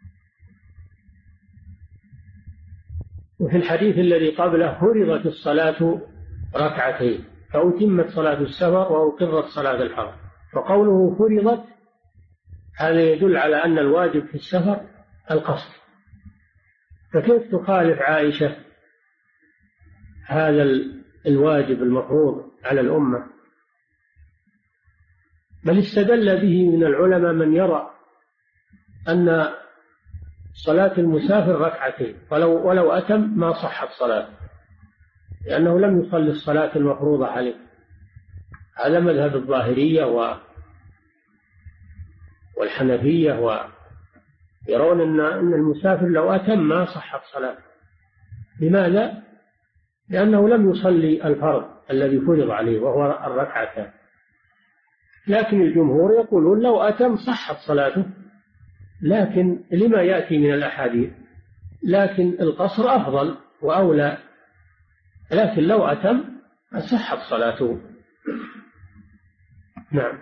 وفي الحديث الذي قبله فرضت الصلاة ركعتين فأتمت صلاة السفر وأقرت صلاة الحضر، فقوله فرضت هذا يدل على أن الواجب في السفر القصر، فكيف تخالف عائشة هذا الواجب المفروض على الأمة؟ بل استدل به من العلماء من يرى أن صلاة المسافر ركعتين ولو أتم ما صحت صلاة، لأنه لم يصلي الصلاة المفروضة عليه. هذا مذهب الظاهرية والحنفية، ويرون أن المسافر لو أتم ما صحت صلاة. لماذا؟ لأنه لم يصلي الفرض الذي فرض عليه وهو الركعتان. لكن الجمهور يقولون لو أتم صحت صلاته، لكن لما يأتي من الأحاديث، لكن القصر أفضل وأولى، لكن لو أتم صحت صلاته. نعم.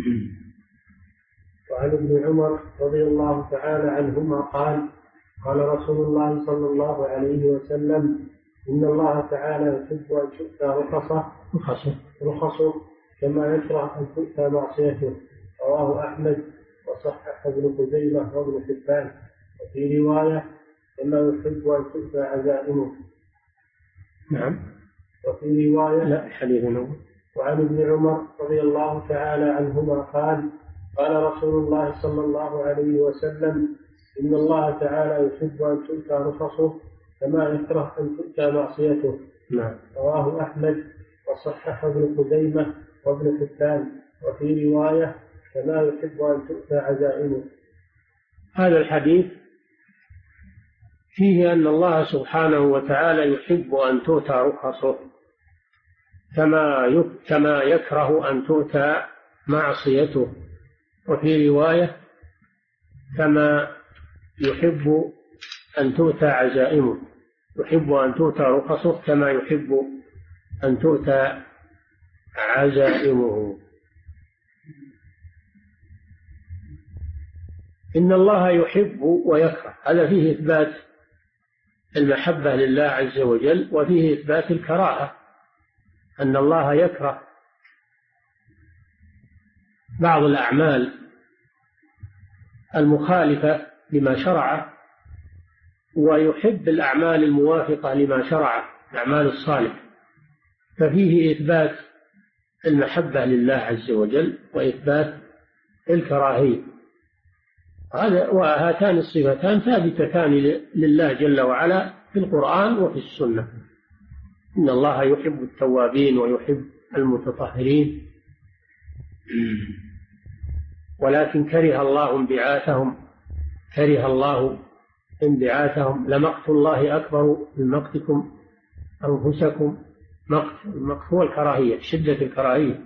وعن ابن عمر رضي الله تعالى عنهما قال قال رسول الله صلى الله عليه وسلم إن الله تعالى يحب أن تؤتى رخصه كما يكره أن تؤتى معصيته. رواه أحمد وصححه ابن خزيمة وابن حبان، وفي رواية كما يحب أن تؤتى عزائمه. نعم. وفي رواية لا حديث نوم. وعن ابن عمر رضي الله تعالى عنهما قال قال رسول الله صلى الله عليه وسلم إن الله تعالى يحب أن تؤتى رخصه كما يكره أن تؤتى معصيته. نعم. رواه أحمد وصححه ابن خزيمة وابن حبان، وفي رواية كما يحب أن تؤتى عزائمه. هذا الحديث فيه أن الله سبحانه وتعالى يحب أن تؤتى رخصه كما يكره أن تؤتى معصيته، وفي رواية كما يحب أن تؤتى عزائمه، يحب أن تؤتى رخصه كما يحب أن تؤتى عزائمه. إن الله يحب ويكره، هذا فيه إثبات المحبة لله عز وجل، وفيه إثبات الكراهة، أن الله يكره بعض الأعمال المخالفة لما شرعه، ويحب الأعمال الموافقة لما شرعه، الأعمال الصالحة، ففيه إثبات المحبة لله عز وجل وإثبات الكراهية. وهاتان الصفتان ثابتتان لله جل وعلا في القرآن وفي السنة. إن الله يحب التوابين ويحب المتطهرين، ولكن كره الله انبعاثهم لمقت الله أكبر من مقتكم أنفسكم. المقت هو الكراهية، شدة الكراهية.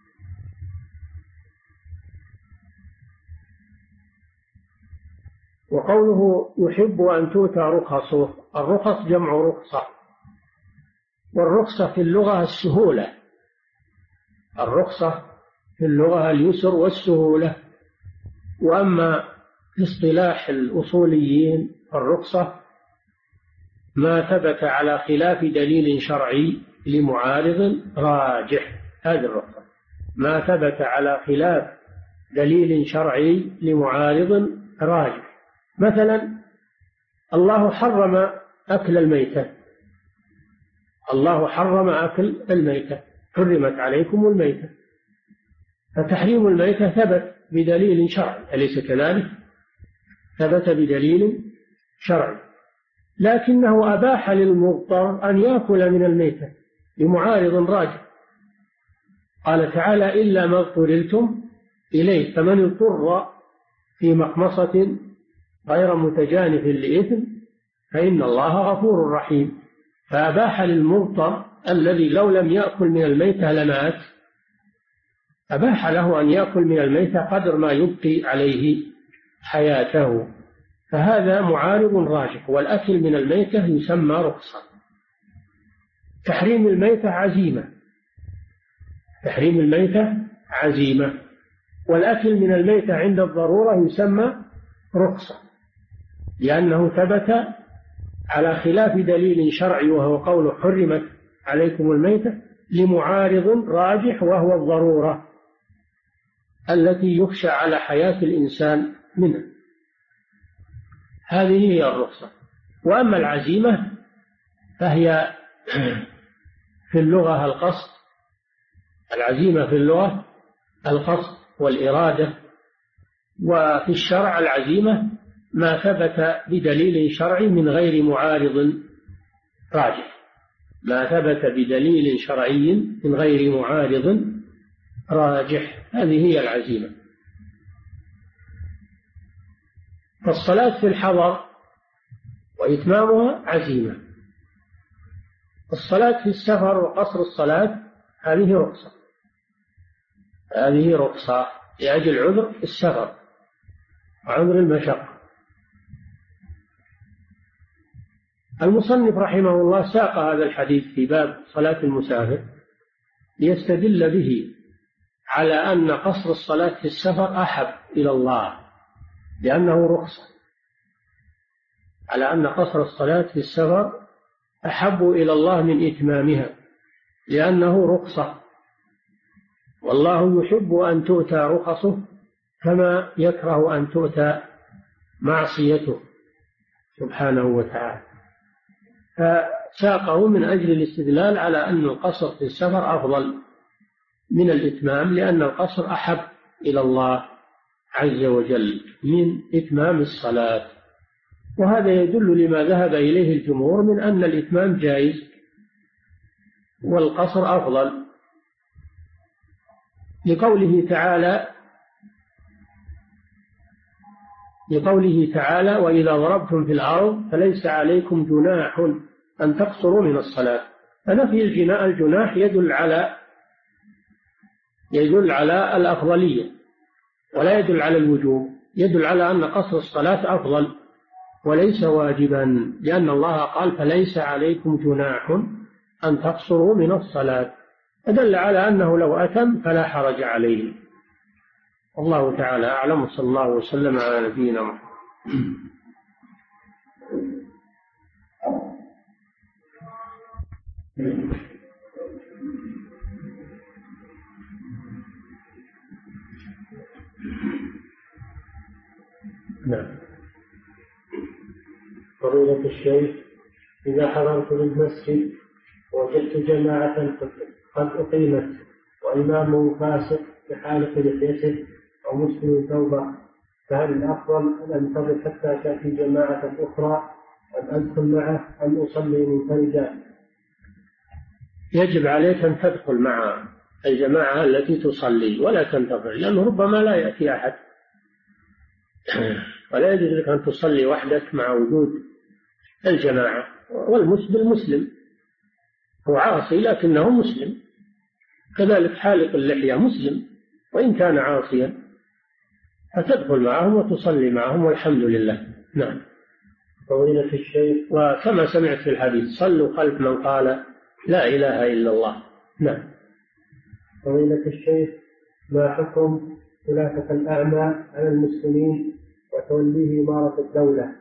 وقوله يحب أن تؤتى رخصه، الرخص جمع رخصة، والرخصة في اللغة السهولة، الرخصة في اللغة اليسر والسهولة. وأما في اصطلاح الأصوليين الرخصة ما ثبت على خلاف دليل شرعي لمعارض راجح، هذه الرخصة ما ثبت على خلاف دليل شرعي لمعارض راجح. مثلا الله حرم أكل الميتة، الله حرم أكل الميتة، حرمت عليكم الميتة، فتحريم الميتة ثبت بدليل شرعي، أليس كذلك؟ ثبت بدليل شرعي، لكنه أباح للمضطر أن يأكل من الميتة لمعارض راجع. قال تعالى: إلا ما اضطررتم إليه، فمن اضطر في مخمصة غير متجانف لإثم فإن الله غفور رحيم. فأباح للمضطر الذي لو لم يأكل من الميتة لمات، أباح له أن يأكل من الميتة قدر ما يبقي عليه حياته، فهذا معارض راجح. والأكل من الميتة يسمى رخصة. تحريم الميتة عزيمة، تحريم الميتة عزيمة، والأكل من الميتة عند الضرورة يسمى رخصة، لأنه ثبت على خلاف دليل شرعي وهو قول حرمت عليكم الميتة لمعارض راجح وهو الضرورة التي يخشى على حياة الإنسان منها، هذه هي الرخصة. وأما العزيمة فهي في اللغة القصد، العزيمة في اللغة القصد والإرادة، وفي الشرع العزيمة ما ثبت بدليل شرعي من غير معارض راجح، ما ثبت بدليل شرعي من غير معارض راجح، هذه هي العزيمة. فالصلاة في الحضر وإتمامها عزيمة، الصلاة في السفر وقصر الصلاة هذه رخصة، هذه رخصة لأجل عذر السفر وعذر المشقة. المصنف رحمه الله ساق هذا الحديث في باب صلاة المسافر ليستدل به على أن قصر الصلاة في السفر أحب إلى الله لأنه رخصة، على أن قصر الصلاة في السفر أحب إلى الله من إتمامها لأنه رخصة، والله يحب أن تؤتى رخصه كما يكره أن تؤتى معصيته سبحانه وتعالى. فساقه من أجل الاستدلال على أن القصر في السفر أفضل من الإتمام، لأن القصر أحب إلى الله عز وجل من إتمام الصلاة. وهذا يدل لما ذهب إليه الجمهور من أن الإتمام جائز والقصر أفضل، لقوله تعالى: وإذا ضربتم في الأرض فليس عليكم جناح أن تقصروا من الصلاة. فنفي الجناح يدل على الأفضلية ولا يدل على الوجوب، يدل على أن قصر الصلاة أفضل وليس واجبا، لأن الله قال: فليس عليكم جناح أن تقصروا من الصلاة، فدل على أنه لو أتم فلا حرج عليه. والله تعالى أعلم، صلى الله وسلم على نبينا محمد. نعم. فضيلة الشيخ، إذا حضرت للمسجد وجدت جماعة قد أقيمت وإمامه فاسق بحالة لحيته أو مسلم ثوبه، فهل الأفضل أن أنتظر حتى تأتي جماعة أخرى أم أدخل معه أم أصلي منفردا؟ يجب عليك أن تدخل مع الجماعة التي تصلي ولا تنتظر، لأنه ربما لا يأتي أحد، ولا يجوز لك أن تصلي وحدك مع وجود الجماعة. والمسلم مسلم، هو عاصي لكنه مسلم، كذلك حالق اللحية مسلم وإن كان عاصيا، فتدخل معهم وتصلي معهم والحمد لله. نعم. فضيلة الشيخ، وكما سمعت في الحديث: صلوا خلف من قال لا إله إلا الله. نعم. فضيلة الشيخ، ما حكم خلافة الأعمى على المسلمين وتوليه إمارة الدولة؟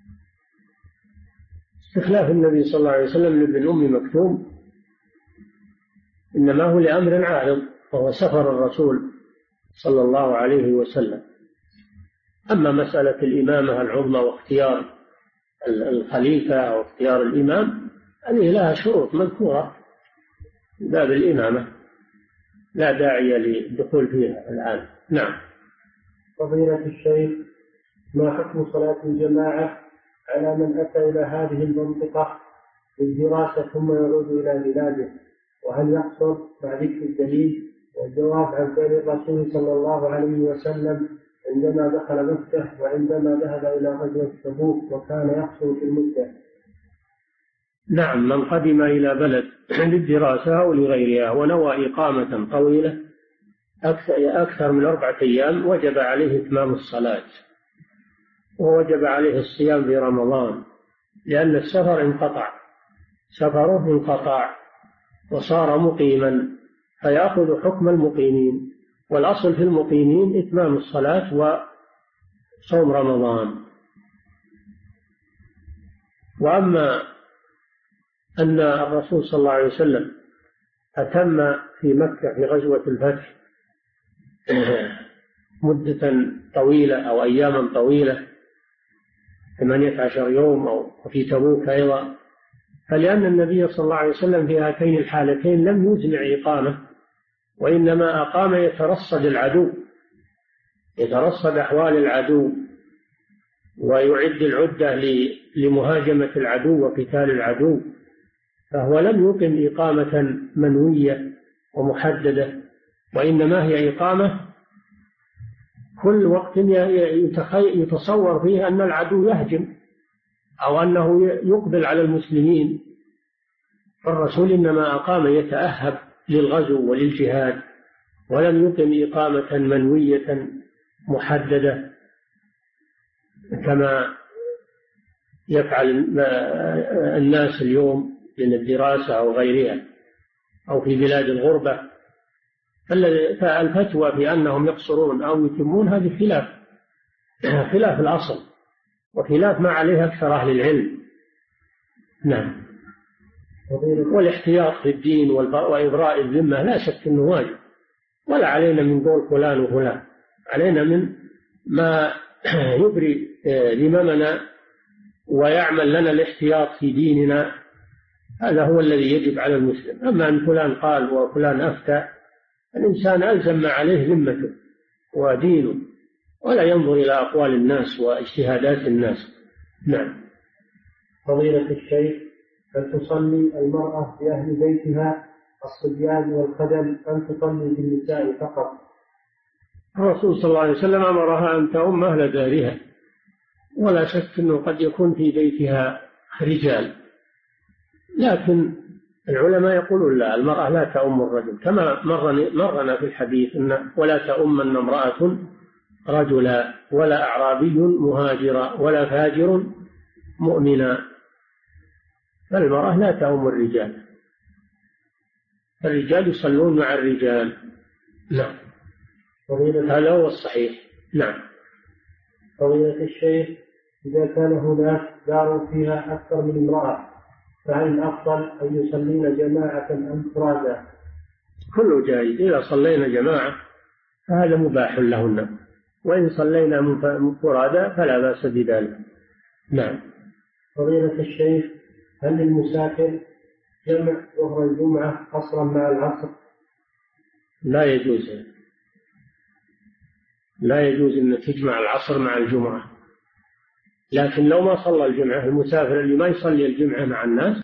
استخلاف النبي صلى الله عليه وسلم لابن أم مكتوم إنما هو لأمر عارض، وهو سفر الرسول صلى الله عليه وسلم. أما مسألة الإمامة العظمى واختيار الخليفة أو اختيار الإمام، هذه لها شروط مذكورة في باب الإمامة، لا داعي للدخول فيها الآن. نعم. فضيلة الشيخ، ما حكم صلاة الجماعة على من أتى إلى هذه المنطقة للدراسة ثم يعود إلى بلاده، وهل يقصر مع ذكر الدليل؟ والجواب عن فعل الرسول صلى الله عليه وسلم عندما دخل مكة وعندما ذهب إلى غزوة تبوك وكان يقصر في المدة. نعم، من قدم إلى بلد للدراسة أو لغيرها ونوى إقامة طويلة أكثر من 4 أيام وجب عليه إتمام الصلاة، ووجب عليه الصيام في رمضان، لأن السفر سفره انقطع وصار مقيما، فيأخذ حكم المقيمين، والأصل في المقيمين إتمام الصلاة وصوم رمضان. وأما أن الرسول صلى الله عليه وسلم أتم في مكة في غزوة الفتح مدة طويلة أو أياما طويلة 18 يوم، أو في تبوك أيضا، فلأن النبي صلى الله عليه وسلم في هاتين الحالتين لم يجمع إقامة، وإنما أقام يترصد العدو، يترصد أحوال العدو ويعد العدة لمهاجمة العدو وقتال العدو، فهو لم يقم إقامة منوية ومحددة، وإنما هي إقامة كل وقت يتصور فيه أن العدو يهجم أو أنه يقبل على المسلمين، فالرسول إنما أقام يتأهب للغزو وللجهاد، ولم يقم إقامة منوية محددة كما يفعل الناس اليوم من الدراسة أو غيرها أو في بلاد الغربة. فالفتوى بأنهم يقصرون أو يتمون هذه خلاف الأصل، وخلاف ما عليه أكثر أهل العلم. نعم. والاحتياط في الدين وإبراء الذمة لا شك أنه واجب، ولا علينا من قول فلان وفلان، علينا من ما يبري ذممنا ويعمل لنا الاحتياط في ديننا، هذا هو الذي يجب على المسلم. أما أن فلان قال وفلان أفتى، الإنسان ألزم ما عليه ذمته ودينه، ولا ينظر إلى أقوال الناس واجتهادات الناس. نعم. فضيلة الشيخ، هل تصلي المرأة في أهل بيتها الصبيان والخدم أم تصلي بالنساء فقط؟ الرسول صلى الله عليه وسلم أمرها أن تؤم أهل دارها، ولا شك أنه قد يكون في بيتها رجال، لكن العلماء يقولون لا، المرأة لا تؤم الرجل، كما مرنا في الحديث أن ولا تؤمن امرأة رجلا ولا أعرابي مهاجرا ولا فاجر مؤمنا، فالمرأة لا تؤم الرجال، الرجال يصلون مع الرجال. نعم. هذا هو الصحيح. نعم. فضيلة الشيخ، إذا كان هناك دار فيها أكثر من امرأة، فهل الأفضل أن يصلين جماعة أم فرادا؟ كله جائز، إذا صلينا جماعة فهذا مباح لهن، وإن صلينا فرادا فلا بأس بذلك. نعم. فضيلة الشيخ، هل للمسافر جمع ظهر الجمعة قصرا مع العصر؟ لا يجوز، لا يجوز أن تجمع العصر مع الجمعة، لكن لو ما صلى الجمعة، المسافر اللي ما يصلي الجمعة مع الناس